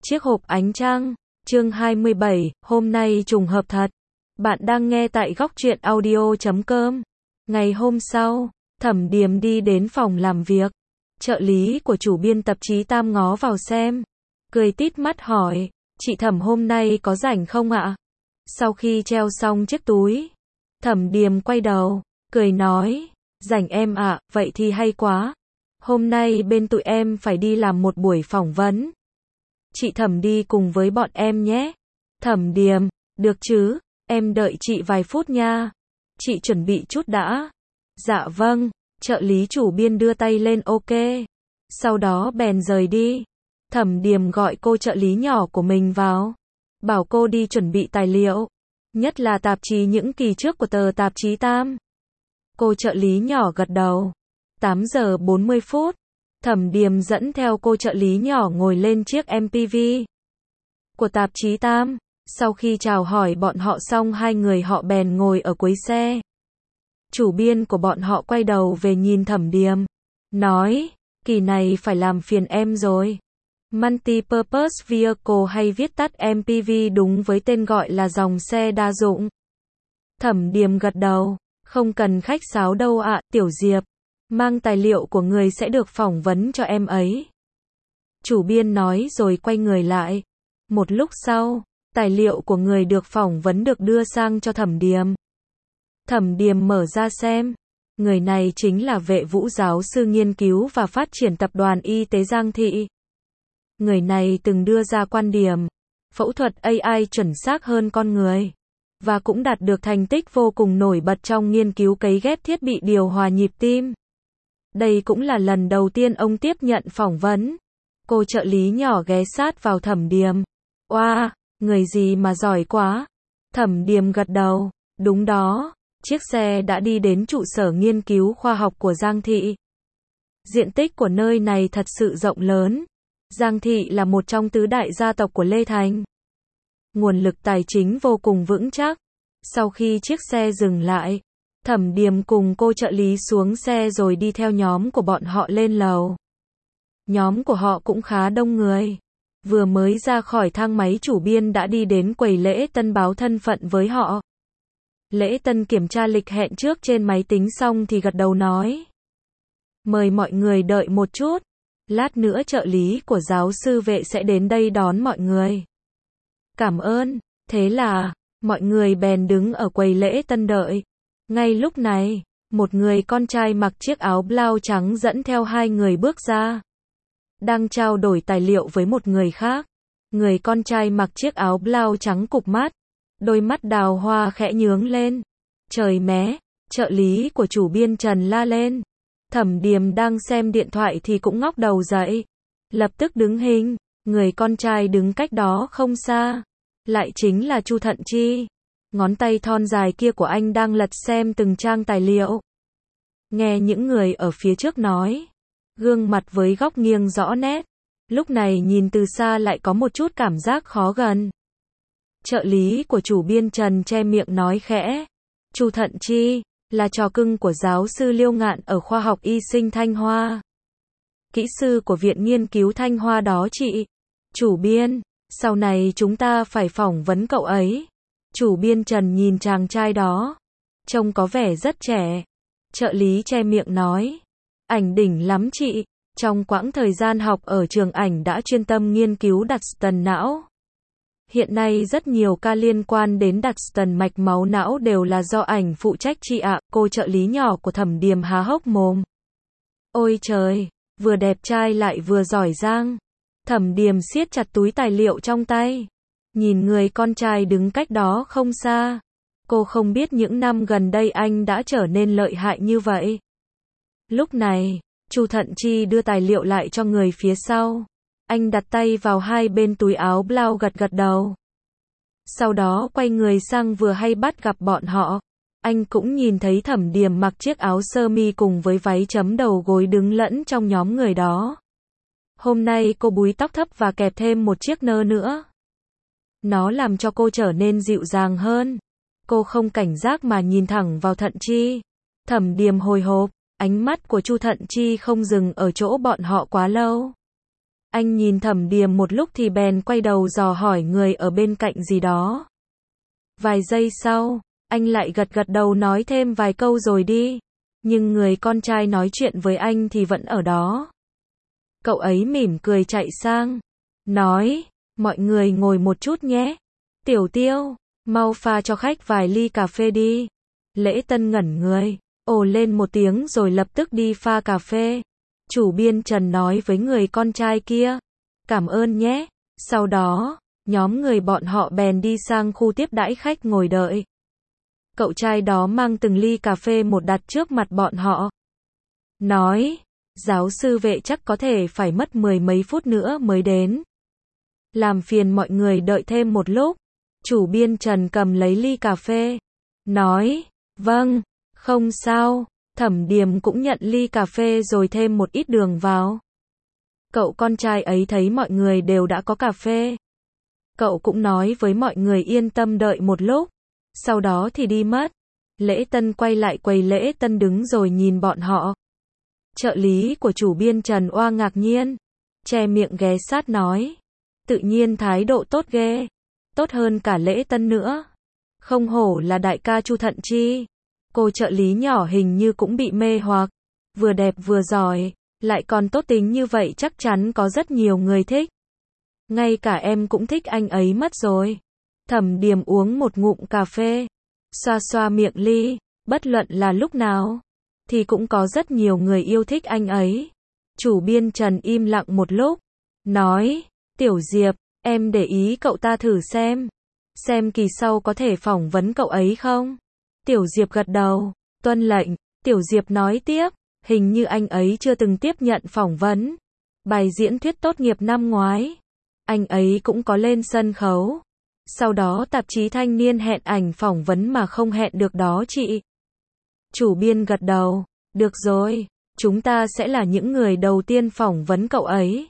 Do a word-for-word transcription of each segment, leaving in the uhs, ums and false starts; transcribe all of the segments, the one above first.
Chiếc hộp ánh trăng, chương hai mươi bảy, hôm nay trùng hợp thật. Bạn đang nghe tại góc truyện audio chấm com. Ngày hôm sau, Thẩm Điềm đi đến phòng làm việc. Trợ lý của chủ biên tạp chí Tam ngó vào xem. Cười tít mắt hỏi, chị Thẩm hôm nay có rảnh không ạ? Sau khi treo xong chiếc túi, Thẩm Điềm quay đầu, cười nói, rảnh em ạ, vậy thì hay quá. Hôm nay bên tụi em phải đi làm một buổi phỏng vấn. Chị Thẩm đi cùng với bọn em nhé. Thẩm Điềm, được chứ, em đợi chị vài phút nha. Chị chuẩn bị chút đã. Dạ vâng, trợ lý chủ biên đưa tay lên ok. Sau đó bèn rời đi. Thẩm Điềm gọi cô trợ lý nhỏ của mình vào. Bảo cô đi chuẩn bị tài liệu. Nhất là tạp chí những kỳ trước của tờ tạp chí Tam. Cô trợ lý nhỏ gật đầu. tám giờ bốn mươi phút. Thẩm Điềm dẫn theo cô trợ lý nhỏ ngồi lên chiếc em pê vê của tạp chí Tam. Sau khi chào hỏi bọn họ xong hai người họ bèn ngồi ở cuối xe. Chủ biên của bọn họ quay đầu về nhìn Thẩm Điềm. Nói, kỳ này phải làm phiền em rồi. Multi-purpose vehicle hay viết tắt em pê vê đúng với tên gọi là dòng xe đa dụng. Thẩm Điềm gật đầu. Không cần khách sáo đâu ạ, Tiểu Diệp. Mang tài liệu của người sẽ được phỏng vấn cho em ấy. Chủ biên nói rồi quay người lại. Một lúc sau, tài liệu của người được phỏng vấn được đưa sang cho Thẩm Điềm. Thẩm Điềm mở ra xem. Người này chính là Vệ Vũ giáo sư nghiên cứu và phát triển tập đoàn y tế Giang Thị. Người này từng đưa ra quan điểm, phẫu thuật a i chuẩn xác hơn con người. Và cũng đạt được thành tích vô cùng nổi bật trong nghiên cứu cấy ghép thiết bị điều hòa nhịp tim. Đây cũng là lần đầu tiên ông tiếp nhận phỏng vấn. Cô trợ lý nhỏ ghé sát vào Thẩm Điềm. Oa, wow, người gì mà giỏi quá. Thẩm Điềm gật đầu. Đúng đó, chiếc xe đã đi đến trụ sở nghiên cứu khoa học của Giang Thị. Diện tích của nơi này thật sự rộng lớn. Giang Thị là một trong tứ đại gia tộc của Lê Thành. Nguồn lực tài chính vô cùng vững chắc. Sau khi chiếc xe dừng lại, Thẩm Điềm cùng cô trợ lý xuống xe rồi đi theo nhóm của bọn họ lên lầu. Nhóm của họ cũng khá đông người. Vừa mới ra khỏi thang máy chủ biên đã đi đến quầy lễ tân báo thân phận với họ. Lễ tân kiểm tra lịch hẹn trước trên máy tính xong thì gật đầu nói. Mời mọi người đợi một chút. Lát nữa trợ lý của giáo sư Vệ sẽ đến đây đón mọi người. Cảm ơn. Thế là, mọi người bèn đứng ở quầy lễ tân đợi. Ngay lúc này, một người con trai mặc chiếc áo blau trắng dẫn theo hai người bước ra. Đang trao đổi tài liệu với một người khác. Người con trai mặc chiếc áo blau trắng cụp mắt. Đôi mắt đào hoa khẽ nhướng lên. Trời mé, trợ lý của chủ biên Trần la lên. Thẩm Điềm đang xem điện thoại thì cũng ngóc đầu dậy. Lập tức đứng hình, người con trai đứng cách đó không xa. Lại chính là Chu Thận Chi. Ngón tay thon dài kia của anh đang lật xem từng trang tài liệu. Nghe những người ở phía trước nói. Gương mặt với góc nghiêng rõ nét. Lúc này nhìn từ xa lại có một chút cảm giác khó gần. Trợ lý của chủ biên Trần che miệng nói khẽ. Chu Thận Chi là trò cưng của giáo sư Liêu Ngạn ở khoa học y sinh Thanh Hoa. Kỹ sư của Viện Nghiên cứu Thanh Hoa đó chị. Chủ biên, sau này chúng ta phải phỏng vấn cậu ấy. Chủ biên Trần nhìn chàng trai đó. Trông có vẻ rất trẻ. Trợ lý che miệng nói. Ảnh đỉnh lắm chị. Trong quãng thời gian học ở trường ảnh đã chuyên tâm nghiên cứu đặt stent não. Hiện nay rất nhiều ca liên quan đến đặt stent mạch máu não đều là do ảnh phụ trách chị ạ. Cô trợ lý nhỏ của Thẩm Điềm há hốc mồm. Ôi trời, vừa đẹp trai lại vừa giỏi giang. Thẩm Điềm siết chặt túi tài liệu trong tay. Nhìn người con trai đứng cách đó không xa. Cô không biết những năm gần đây anh đã trở nên lợi hại như vậy. Lúc này, Chu Thận Chi đưa tài liệu lại cho người phía sau. Anh đặt tay vào hai bên túi áo blau gật gật đầu. Sau đó quay người sang vừa hay bắt gặp bọn họ. Anh cũng nhìn thấy Thẩm Điềm mặc chiếc áo sơ mi cùng với váy chấm đầu gối đứng lẫn trong nhóm người đó. Hôm nay cô búi tóc thấp và kẹp thêm một chiếc nơ nữa. Nó làm cho cô trở nên dịu dàng hơn. Cô không cảnh giác mà nhìn thẳng vào Thận Chi. Thẩm Điềm hồi hộp, ánh mắt của Chu Thận Chi không dừng ở chỗ bọn họ quá lâu. Anh nhìn Thẩm Điềm một lúc thì bèn quay đầu dò hỏi người ở bên cạnh gì đó. Vài giây sau, anh lại gật gật đầu nói thêm vài câu rồi đi. Nhưng người con trai nói chuyện với anh thì vẫn ở đó. Cậu ấy mỉm cười chạy sang, nói, mọi người ngồi một chút nhé. Tiểu Tiêu, mau pha cho khách vài ly cà phê đi. Lễ Tân ngẩn người, ồ lên một tiếng rồi lập tức đi pha cà phê. Chủ biên Trần nói với người con trai kia, cảm ơn nhé. Sau đó, nhóm người bọn họ bèn đi sang khu tiếp đãi khách ngồi đợi. Cậu trai đó mang từng ly cà phê một đặt trước mặt bọn họ. Nói, giáo sư Vệ chắc có thể phải mất mười mấy phút nữa mới đến. Làm phiền mọi người đợi thêm một lúc. Chủ biên Trần cầm lấy ly cà phê. Nói, vâng, không sao. Thẩm Điềm cũng nhận ly cà phê rồi thêm một ít đường vào. Cậu con trai ấy thấy mọi người đều đã có cà phê. Cậu cũng nói với mọi người yên tâm đợi một lúc. Sau đó thì đi mất. Lễ Tân quay lại quầy Lễ Tân đứng rồi nhìn bọn họ. Trợ lý của chủ biên Trần oa ngạc nhiên. Che miệng ghé sát nói. Tự nhiên thái độ tốt ghê. Tốt hơn cả Lễ Tân nữa. Không hổ là đại ca Chu Thận Chi. Cô trợ lý nhỏ hình như cũng bị mê hoặc. Vừa đẹp vừa giỏi. Lại còn tốt tính như vậy chắc chắn có rất nhiều người thích. Ngay cả em cũng thích anh ấy mất rồi. Thẩm Điềm uống một ngụm cà phê. Xoa xoa miệng ly. Bất luận là lúc nào. Thì cũng có rất nhiều người yêu thích anh ấy. Chủ biên Trần im lặng một lúc. Nói. Tiểu Diệp, em để ý cậu ta thử xem. Xem kỳ sau có thể phỏng vấn cậu ấy không? Tiểu Diệp gật đầu. Tuân lệnh. Tiểu Diệp nói tiếp. Hình như anh ấy chưa từng tiếp nhận phỏng vấn. Bài diễn thuyết tốt nghiệp năm ngoái. Anh ấy cũng có lên sân khấu. Sau đó tạp chí Thanh Niên hẹn ảnh phỏng vấn mà không hẹn được đó chị. Chủ biên gật đầu. Được rồi. Chúng ta sẽ là những người đầu tiên phỏng vấn cậu ấy.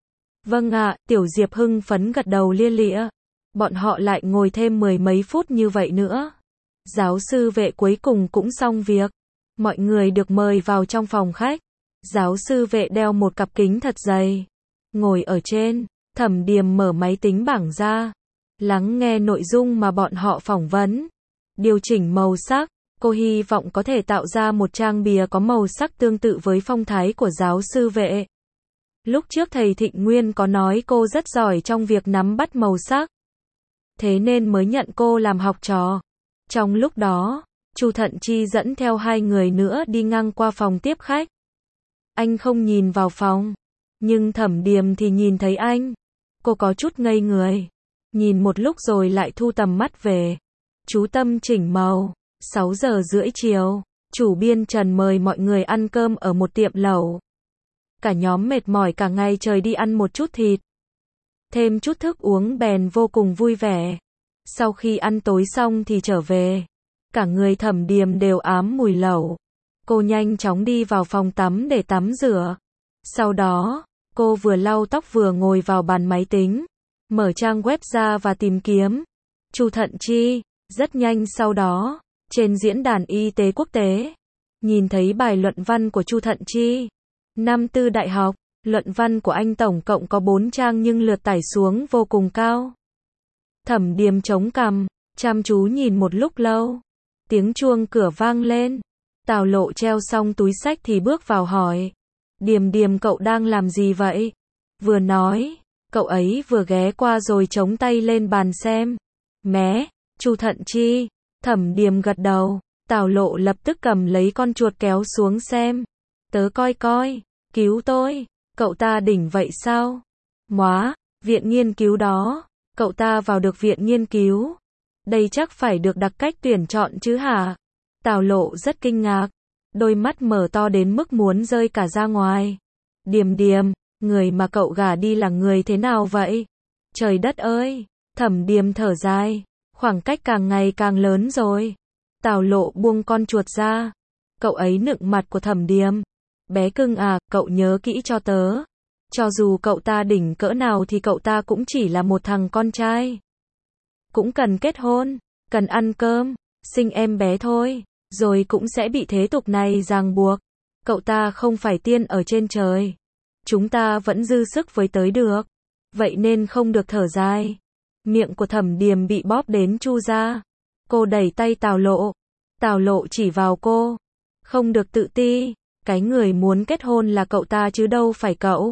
Vâng ạ, Tiểu Diệp hưng phấn gật đầu lia lịa. Bọn họ lại ngồi thêm mười mấy phút như vậy nữa. Giáo sư Vệ cuối cùng cũng xong việc. Mọi người được mời vào trong phòng khách. Giáo sư Vệ đeo một cặp kính thật dày. Ngồi ở trên, Thẩm Điềm mở máy tính bảng ra. Lắng nghe nội dung mà bọn họ phỏng vấn. Điều chỉnh màu sắc. Cô hy vọng có thể tạo ra một trang bìa có màu sắc tương tự với phong thái của giáo sư Vệ. Lúc trước thầy Thịnh Nguyên có nói cô rất giỏi trong việc nắm bắt màu sắc. Thế nên mới nhận cô làm học trò. Trong lúc đó, Chu Thận Chi dẫn theo hai người nữa đi ngang qua phòng tiếp khách. Anh không nhìn vào phòng. Nhưng Thẩm Điềm thì nhìn thấy anh. Cô có chút ngây người. Nhìn một lúc rồi lại thu tầm mắt về. Chú tâm chỉnh màu. sáu giờ rưỡi chiều. Chủ biên Trần mời mọi người ăn cơm ở một tiệm lẩu. Cả nhóm mệt mỏi cả ngày trời đi ăn một chút thịt. Thêm chút thức uống bèn vô cùng vui vẻ. Sau khi ăn tối xong thì trở về. Cả người Thẩm Điềm đều ám mùi lẩu. Cô nhanh chóng đi vào phòng tắm để tắm rửa. Sau đó, cô vừa lau tóc vừa ngồi vào bàn máy tính. Mở trang web ra và tìm kiếm. Chu Thận Chi. Rất nhanh sau đó, trên diễn đàn y tế quốc tế, nhìn thấy bài luận văn của Chu Thận Chi. Năm tư đại học, luận văn của anh tổng cộng có bốn trang nhưng lượt tải xuống vô cùng cao. Thẩm Điềm chống cằm, chăm chú nhìn một lúc lâu. Tiếng chuông cửa vang lên. Tào Lộ treo xong túi xách thì bước vào hỏi. Điềm Điềm cậu đang làm gì vậy? Vừa nói, cậu ấy vừa ghé qua rồi chống tay lên bàn xem. Mé, Chu Thận Chi. Thẩm Điềm gật đầu. Tào Lộ lập tức cầm lấy con chuột kéo xuống xem. Tớ coi coi, cứu tôi, cậu ta đỉnh vậy sao? Móa, viện nghiên cứu đó, cậu ta vào được viện nghiên cứu. Đây chắc phải được đặc cách tuyển chọn chứ hả? Tào Lộ rất kinh ngạc, đôi mắt mở to đến mức muốn rơi cả ra ngoài. Điềm Điềm, người mà cậu gả đi là người thế nào vậy? Trời đất ơi, Thẩm Điềm thở dài, khoảng cách càng ngày càng lớn rồi. Tào Lộ buông con chuột ra. Cậu ấy nựng mặt của Thẩm Điềm. Bé cưng à, cậu nhớ kỹ cho tớ. Cho dù cậu ta đỉnh cỡ nào thì cậu ta cũng chỉ là một thằng con trai. Cũng cần kết hôn, cần ăn cơm, sinh em bé thôi, rồi cũng sẽ bị thế tục này ràng buộc. Cậu ta không phải tiên ở trên trời. chúng ta vẫn dư sức với tới được. Vậy nên không được thở dài. Miệng của Thẩm Điềm bị bóp đến chu ra. Cô đẩy tay Tào Lộ. Tào Lộ chỉ vào cô. Không được tự ti. Cái người muốn kết hôn là cậu ta chứ đâu phải cậu.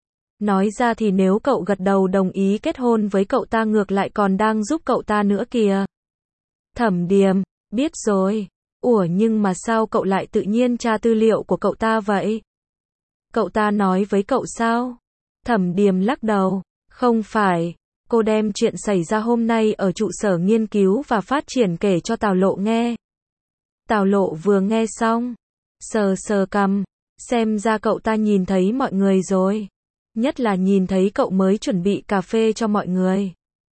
Nói ra thì nếu cậu gật đầu đồng ý kết hôn với cậu ta ngược lại còn đang giúp cậu ta nữa kìa. Thẩm Điềm, biết rồi. Ủa nhưng mà sao cậu lại tự nhiên tra tư liệu của cậu ta vậy? Cậu ta nói với cậu sao? Thẩm Điềm lắc đầu. Không phải. Cô đem chuyện xảy ra hôm nay ở trụ sở nghiên cứu và phát triển kể cho Tào Lộ nghe. Tào Lộ vừa nghe xong. Sờ sờ cằm. Xem ra cậu ta nhìn thấy mọi người rồi. Nhất là nhìn thấy cậu mới chuẩn bị cà phê cho mọi người.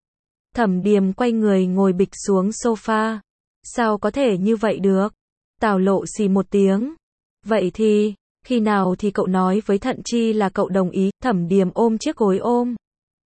Thẩm Điềm quay người ngồi bịch xuống sofa. Sao có thể như vậy được? Tào Lộ xì một tiếng. Vậy thì, khi nào thì cậu nói với Thận Chi là cậu đồng ý? Thẩm Điềm ôm chiếc gối ôm.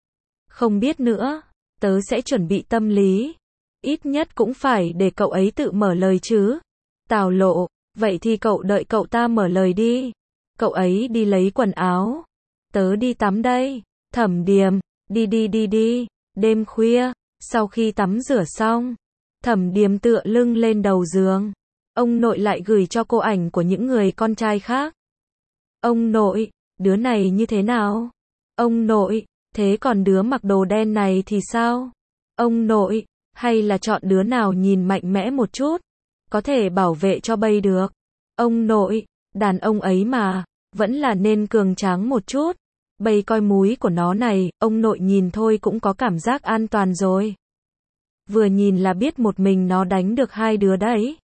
Không biết nữa, tớ sẽ chuẩn bị tâm lý. Ít nhất cũng phải để cậu ấy tự mở lời chứ. Tào Lộ, vậy thì cậu đợi cậu ta mở lời đi. Cậu ấy đi lấy quần áo. Tớ đi tắm đây. Thẩm Điềm, đi đi đi đi. Đêm khuya, sau khi tắm rửa xong, Thẩm Điềm tựa lưng lên đầu giường. Ông nội lại gửi cho cô ảnh của những người con trai khác. Ông nội, đứa này như thế nào? Ông nội, thế còn đứa mặc đồ đen này thì sao? Ông nội, hay là chọn đứa nào nhìn mạnh mẽ một chút, có thể bảo vệ cho Bay được. Ông nội, đàn ông ấy mà, vẫn là nên cường tráng một chút. Bay coi múi của nó này, ông nội nhìn thôi cũng có cảm giác an toàn rồi. Vừa nhìn là biết một mình nó đánh được hai đứa đấy.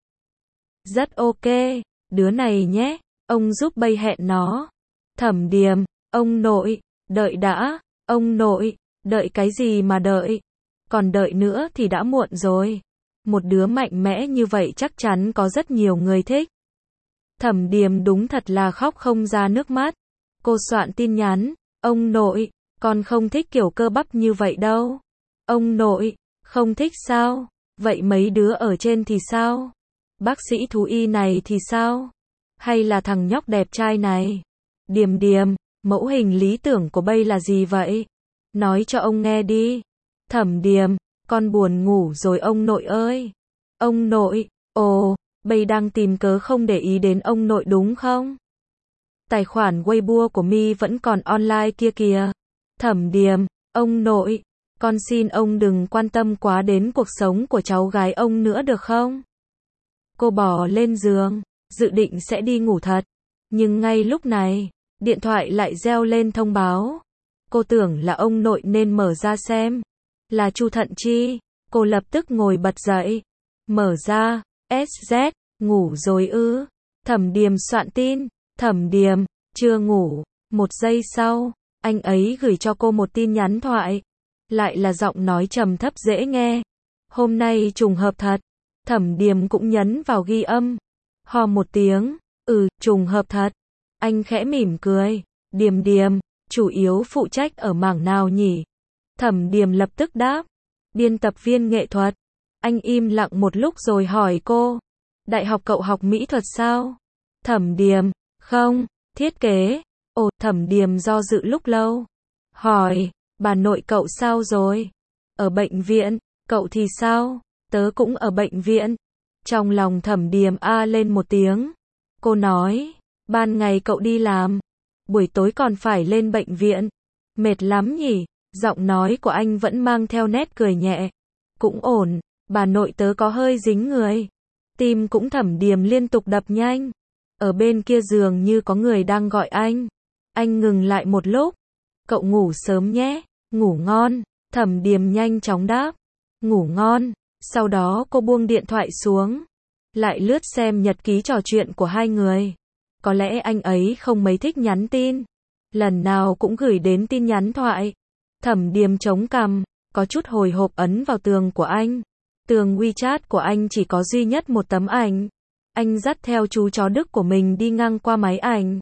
Rất ok, đứa này nhé, ông giúp Bay hẹn nó. Thẩm Điềm, ông nội, đợi đã, ông nội, đợi cái gì mà đợi, còn đợi nữa thì đã muộn rồi. Một đứa mạnh mẽ như vậy chắc chắn có rất nhiều người thích. Thẩm Điềm đúng thật là khóc không ra nước mắt. Cô soạn tin nhắn, ông nội, con không thích kiểu cơ bắp như vậy đâu. Ông nội, không thích sao? Vậy mấy đứa ở trên thì sao? Bác sĩ thú y này thì sao? Hay là thằng nhóc đẹp trai này? Điềm Điềm, mẫu hình lý tưởng của Bay là gì vậy? Nói cho ông nghe đi. Thẩm Điềm, con buồn ngủ rồi ông nội ơi. Ông nội, ồ, Bay đang tìm cớ không để ý đến ông nội đúng không? Tài khoản Weibo của Mi vẫn còn online kia kìa. Thẩm Điềm, ông nội, con xin ông đừng quan tâm quá đến cuộc sống của cháu gái ông nữa được không? Cô bò lên giường, dự định sẽ đi ngủ thật. Nhưng ngay lúc này, điện thoại lại reo lên thông báo. Cô tưởng là ông nội nên mở ra xem. Là Chu Thận Chi. Cô lập tức ngồi bật dậy. Mở ra, ét dét, ngủ rồi ư. Thẩm Điềm soạn tin. Thẩm Điềm, chưa ngủ. Một giây sau, anh ấy gửi cho cô một tin nhắn thoại. Lại là giọng nói trầm thấp dễ nghe. Hôm nay trùng hợp thật. Thẩm Điềm cũng nhấn vào ghi âm. Hò một tiếng. Ừ, trùng hợp thật. Anh khẽ mỉm cười. Điềm Điềm, chủ yếu phụ trách ở mảng nào nhỉ? Thẩm Điềm lập tức đáp. Biên tập viên nghệ thuật. Anh im lặng một lúc rồi hỏi cô. Đại học cậu học mỹ thuật sao? Thẩm Điềm, không, thiết kế. Ồ, Thẩm Điềm do dự lúc lâu. Hỏi, bà nội cậu sao rồi? Ở bệnh viện, cậu thì sao? Tớ cũng ở bệnh viện. Trong lòng Thẩm Điềm a lên một tiếng. Cô nói, ban ngày cậu đi làm, buổi tối còn phải lên bệnh viện. Mệt lắm nhỉ? Giọng nói của anh vẫn mang theo nét cười nhẹ. Cũng ổn, bà nội tớ có hơi dính người. Tim cũng Thẩm Điềm liên tục đập nhanh. Ở bên kia giường như có người đang gọi anh. Anh ngừng lại một lúc. Cậu ngủ sớm nhé, ngủ ngon. Thẩm Điềm nhanh chóng đáp. Ngủ ngon. Sau đó cô buông điện thoại xuống. Lại lướt xem nhật ký trò chuyện của hai người. Có lẽ anh ấy không mấy thích nhắn tin. Lần nào cũng gửi đến tin nhắn thoại. Thẩm Điềm chống cằm, có chút hồi hộp ấn vào tường của anh. Tường WeChat của anh chỉ có duy nhất một tấm ảnh. Anh dắt theo chú chó Đức của mình đi ngang qua máy ảnh.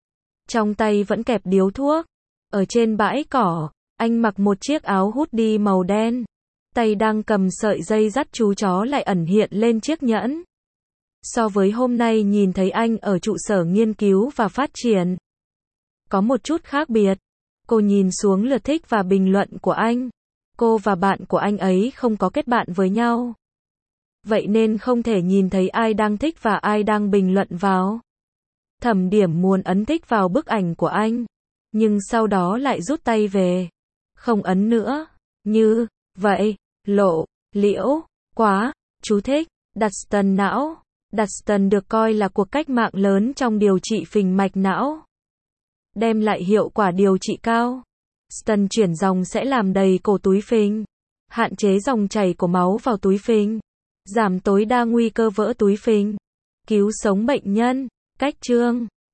Trong tay vẫn kẹp điếu thuốc. Ở trên bãi cỏ, anh mặc một chiếc áo hoodie màu đen. Tay đang cầm sợi dây dắt chú chó lại ẩn hiện lên chiếc nhẫn. So với hôm nay nhìn thấy anh ở trụ sở nghiên cứu và phát triển, có một chút khác biệt. Cô nhìn xuống lượt thích và bình luận của anh. Cô và bạn của anh ấy không có kết bạn với nhau. Vậy nên không thể nhìn thấy ai đang thích và ai đang bình luận vào. Thẩm Điểm muốn ấn thích vào bức ảnh của anh, nhưng sau đó lại rút tay về. Không ấn nữa. Như vậy, lộ liễu quá. Chú thích. Đặt stent não. Đặt stent được coi là cuộc cách mạng lớn trong điều trị phình mạch não, đem lại hiệu quả điều trị cao. Stent chuyển dòng sẽ làm đầy cổ túi phình, hạn chế dòng chảy của máu vào túi phình, giảm tối đa nguy cơ vỡ túi phình, cứu sống bệnh nhân. Cách chương